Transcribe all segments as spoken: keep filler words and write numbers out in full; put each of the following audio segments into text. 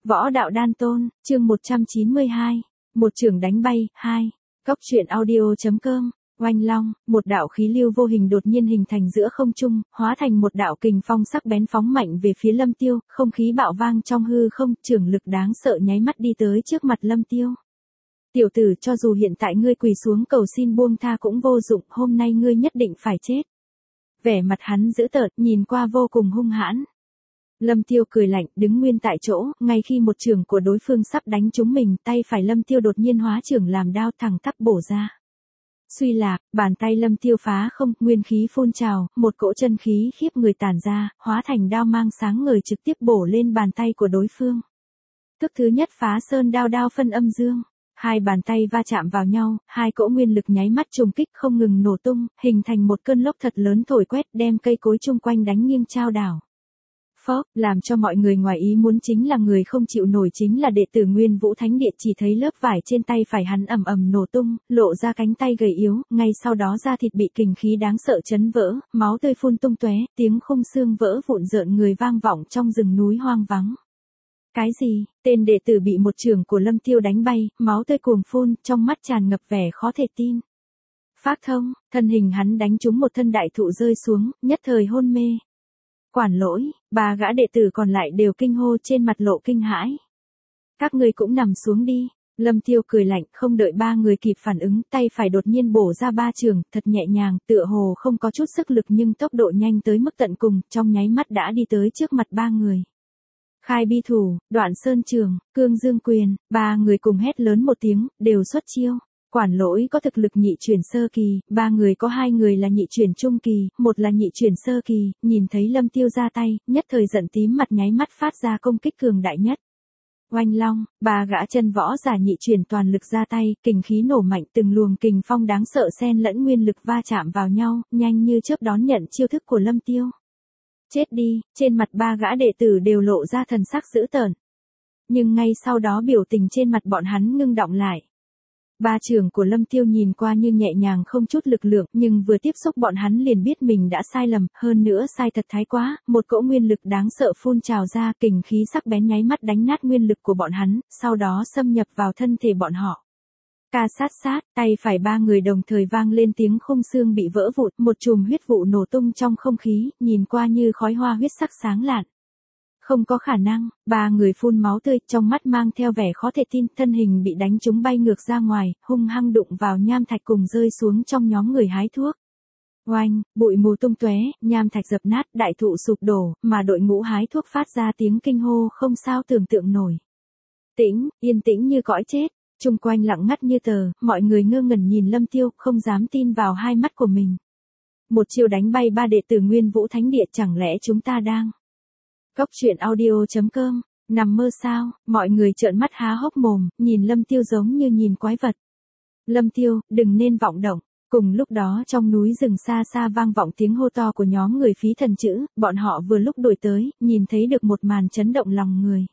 Võ đạo đan tôn, chương một trăm chín mươi hai. Một chưởng đánh bay, hai. Cốc truyện audio.com. Oanh long, một đạo khí lưu vô hình đột nhiên hình thành giữa không trung, hóa thành một đạo kình phong sắc bén phóng mạnh về phía Lâm Tiêu, không khí bạo vang trong hư không, chưởng lực đáng sợ nháy mắt đi tới trước mặt Lâm Tiêu. Tiểu tử, cho dù hiện tại ngươi quỳ xuống cầu xin buông tha cũng vô dụng, hôm nay ngươi nhất định phải chết. Vẻ mặt hắn dữ tợn, nhìn qua vô cùng hung hãn. Lâm Tiêu cười lạnh, đứng nguyên tại chỗ, ngay khi một chưởng của đối phương sắp đánh trúng mình, tay phải Lâm Tiêu đột nhiên hóa chưởng làm đao thẳng tắp bổ ra. Suy lạc, bàn tay Lâm Tiêu phá không, nguyên khí phun trào, một cỗ chân khí khiếp người tản ra, hóa thành đao mang sáng ngời trực tiếp bổ lên bàn tay của đối phương. Thức thứ nhất phá sơn đao đao phân âm dương. Hai bàn tay va chạm vào nhau, hai cỗ nguyên lực nháy mắt trùng kích không ngừng nổ tung, hình thành một cơn lốc thật lớn thổi quét đem cây cối chung quanh đánh nghiêng chao đảo. Phốc, làm cho mọi người ngoài ý muốn chính là người không chịu nổi chính là đệ tử Nguyên Vũ Thánh Địa, chỉ thấy lớp vải trên tay phải hắn ầm ầm nổ tung, lộ ra cánh tay gầy yếu, ngay sau đó da thịt bị kình khí đáng sợ chấn vỡ, máu tươi phun tung tóe, tiếng khung xương vỡ vụn rợn người vang vọng trong rừng núi hoang vắng. Cái gì? Tên đệ tử bị một chưởng của Lâm Tiêu đánh bay, máu tươi cuồng phun, trong mắt tràn ngập vẻ khó thể tin. Phác thông, thân hình hắn đánh trúng một thân đại thụ rơi xuống, nhất thời hôn mê. Quản lỗi, ba gã đệ tử còn lại đều kinh hô trên mặt lộ kinh hãi. Các ngươi cũng nằm xuống đi. Lâm Tiêu cười lạnh, không đợi ba người kịp phản ứng, tay phải đột nhiên bổ ra ba chưởng, thật nhẹ nhàng, tựa hồ không có chút sức lực nhưng tốc độ nhanh tới mức tận cùng, trong nháy mắt đã đi tới trước mặt ba người. Khai bi thủ, đoạn sơn trường, cương dương quyền, ba người cùng hét lớn một tiếng, đều xuất chiêu. Quản lỗi có thực lực nhị chuyển sơ kỳ, ba người có hai người là nhị chuyển trung kỳ, một là nhị chuyển sơ kỳ, nhìn thấy Lâm Tiêu ra tay, nhất thời giận tím mặt nháy mắt phát ra công kích cường đại nhất. Oanh long, ba gã chân võ giả nhị chuyển toàn lực ra tay, kình khí nổ mạnh, từng luồng kình phong đáng sợ xen lẫn nguyên lực va chạm vào nhau, nhanh như chớp đón nhận chiêu thức của Lâm Tiêu. Chết đi, trên mặt ba gã đệ tử đều lộ ra thần sắc dữ tợn. Nhưng ngay sau đó biểu tình trên mặt bọn hắn ngưng đọng lại. Ba chưởng của Lâm Tiêu nhìn qua như nhẹ nhàng không chút lực lượng, nhưng vừa tiếp xúc bọn hắn liền biết mình đã sai lầm, hơn nữa sai thật thái quá, một cỗ nguyên lực đáng sợ phun trào ra, kình khí sắc bén nháy mắt đánh nát nguyên lực của bọn hắn, sau đó xâm nhập vào thân thể bọn họ. Ca sát sát, tay phải ba người đồng thời vang lên tiếng khung xương bị vỡ vụn, một chùm huyết vụ nổ tung trong không khí, nhìn qua như khói hoa huyết sắc sáng lạn. Không có khả năng, ba người phun máu tươi, trong mắt mang theo vẻ khó thể tin, thân hình bị đánh trúng bay ngược ra ngoài, hung hăng đụng vào nham thạch cùng rơi xuống trong nhóm người hái thuốc. Oanh, bụi mù tung tóe, nham thạch dập nát, đại thụ sụp đổ, mà đội ngũ hái thuốc phát ra tiếng kinh hô không sao tưởng tượng nổi. Tĩnh, yên tĩnh như cõi chết. Chung quanh lặng ngắt như tờ, mọi người ngơ ngẩn nhìn Lâm Tiêu, không dám tin vào hai mắt của mình. Một chiêu đánh bay ba đệ tử Nguyên Vũ Thánh Địa, chẳng lẽ chúng ta đang... Cốc truyện audio.com, nằm mơ sao, mọi người trợn mắt há hốc mồm, nhìn Lâm Tiêu giống như nhìn quái vật. Lâm Tiêu, đừng nên vọng động. Cùng lúc đó trong núi rừng xa xa vang vọng tiếng hô to của nhóm người phí thần chữ, bọn họ vừa lúc đuổi tới, nhìn thấy được một màn chấn động lòng người.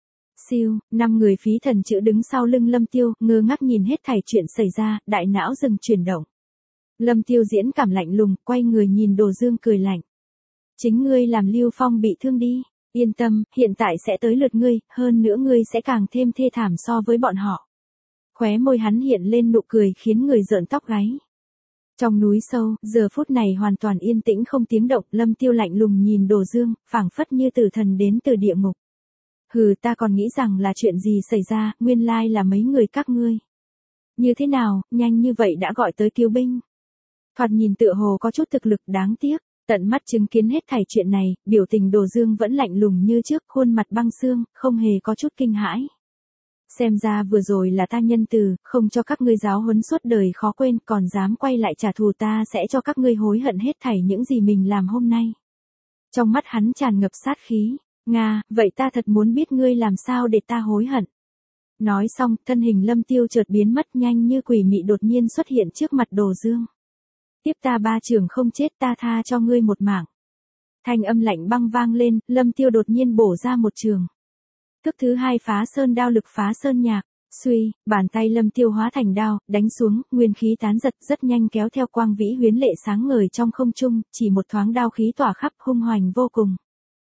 Siêu, năm người phí thần chữ đứng sau lưng Lâm Tiêu, ngơ ngác nhìn hết thảy chuyện xảy ra, đại não dừng chuyển động. Lâm Tiêu diễn cảm lạnh lùng, quay người nhìn Đồ Dương cười lạnh. Chính ngươi làm Lưu Phong bị thương đi, yên tâm, hiện tại sẽ tới lượt ngươi, hơn nữa ngươi sẽ càng thêm thê thảm so với bọn họ. Khóe môi hắn hiện lên nụ cười khiến người rợn tóc gáy. Trong núi sâu, giờ phút này hoàn toàn yên tĩnh không tiếng động, Lâm Tiêu lạnh lùng nhìn Đồ Dương, phảng phất như tử thần đến từ địa ngục. Hừ, ta còn nghĩ rằng là chuyện gì xảy ra, nguyên lai là mấy người các ngươi. Như thế nào, nhanh như vậy đã gọi tới cứu binh. Thoạt nhìn tựa hồ có chút thực lực, đáng tiếc, tận mắt chứng kiến hết thảy chuyện này, biểu tình Đồ Dương vẫn lạnh lùng như trước, khuôn mặt băng xương, không hề có chút kinh hãi. Xem ra vừa rồi là ta nhân từ, không cho các ngươi giáo huấn suốt đời khó quên, còn dám quay lại trả thù ta sẽ cho các ngươi hối hận hết thảy những gì mình làm hôm nay. Trong mắt hắn tràn ngập sát khí. Nga, vậy ta thật muốn biết ngươi làm sao để ta hối hận. Nói xong, thân hình Lâm Tiêu chợt biến mất nhanh như quỷ mị đột nhiên xuất hiện trước mặt Đồ Dương. Tiếp ta ba chưởng không chết ta tha cho ngươi một mạng. Thanh âm lạnh băng vang lên, Lâm Tiêu đột nhiên bổ ra một chưởng. Thức thứ hai phá sơn đao lực phá sơn nhạc. Suy, bàn tay Lâm Tiêu hóa thành đao, đánh xuống, nguyên khí tán giật rất nhanh kéo theo quang vĩ huyến lệ sáng ngời trong không trung, chỉ một thoáng đao khí tỏa khắp hung hoành vô cùng.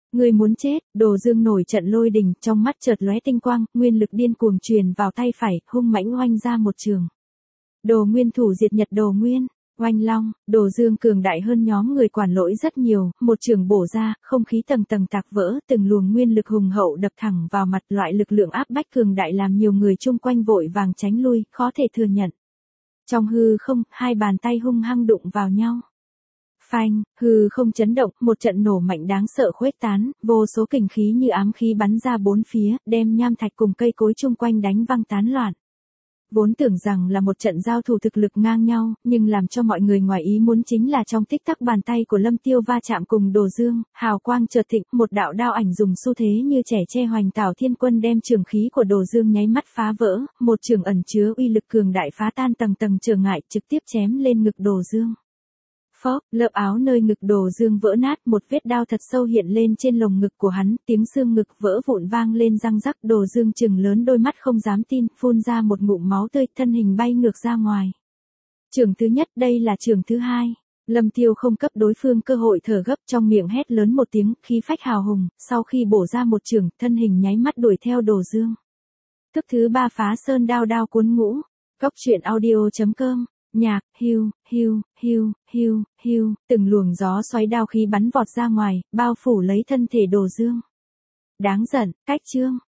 Ngươi muốn chết, Đồ Dương nổi trận lôi đình, trong mắt chợt lóe tinh quang, nguyên lực điên cuồng truyền vào tay phải, hung mãnh oanh ra một trường. Đồ Nguyên thủ diệt nhật Đồ Nguyên, oanh long, Đồ Dương cường đại hơn nhóm người quản lỗi rất nhiều, một trường bổ ra, không khí tầng tầng tạc vỡ, từng luồng nguyên lực hùng hậu đập thẳng vào mặt, loại lực lượng áp bách cường đại làm nhiều người chung quanh vội vàng tránh lui, khó thể thừa nhận. Trong hư không, hai bàn tay hung hăng đụng vào nhau. Phanh, hư không chấn động, một trận nổ mạnh đáng sợ khuếch tán, vô số kình khí như ám khí bắn ra bốn phía, đem nham thạch cùng cây cối chung quanh đánh văng tán loạn. Vốn tưởng rằng là một trận giao thủ thực lực ngang nhau, nhưng làm cho mọi người ngoài ý muốn chính là trong tích tắc bàn tay của Lâm Tiêu va chạm cùng Đồ Dương, hào quang chợt thịnh, một đạo đao ảnh dùng xu thế như trẻ tre hoành tảo thiên quân đem trường khí của Đồ Dương nháy mắt phá vỡ, một trường ẩn chứa uy lực cường đại phá tan tầng tầng trở ngại, trực tiếp chém lên ngực Đồ Dương. Phốc, lớp áo nơi ngực Đồ Dương vỡ nát, một vết đao thật sâu hiện lên trên lồng ngực của hắn, tiếng xương ngực vỡ vụn vang lên răng rắc, Đồ Dương trừng lớn đôi mắt không dám tin, phun ra một ngụm máu tươi, thân hình bay ngược ra ngoài. Trường thứ nhất, đây là trường thứ hai. Lâm Tiêu không cấp đối phương cơ hội thở gấp, trong miệng hét lớn một tiếng, khí phách hào hùng, sau khi bổ ra một trường, thân hình nháy mắt đuổi theo Đồ Dương. Thức thứ ba phá sơn đao đao cuốn ngũ. Góc truyện audio chấm com. Nhạc, hiu, hiu, hiu, hiu, hiu, từng luồng gió xoáy đao khí bắn vọt ra ngoài, bao phủ lấy thân thể Đồ Dương. Đáng giận, cách chương.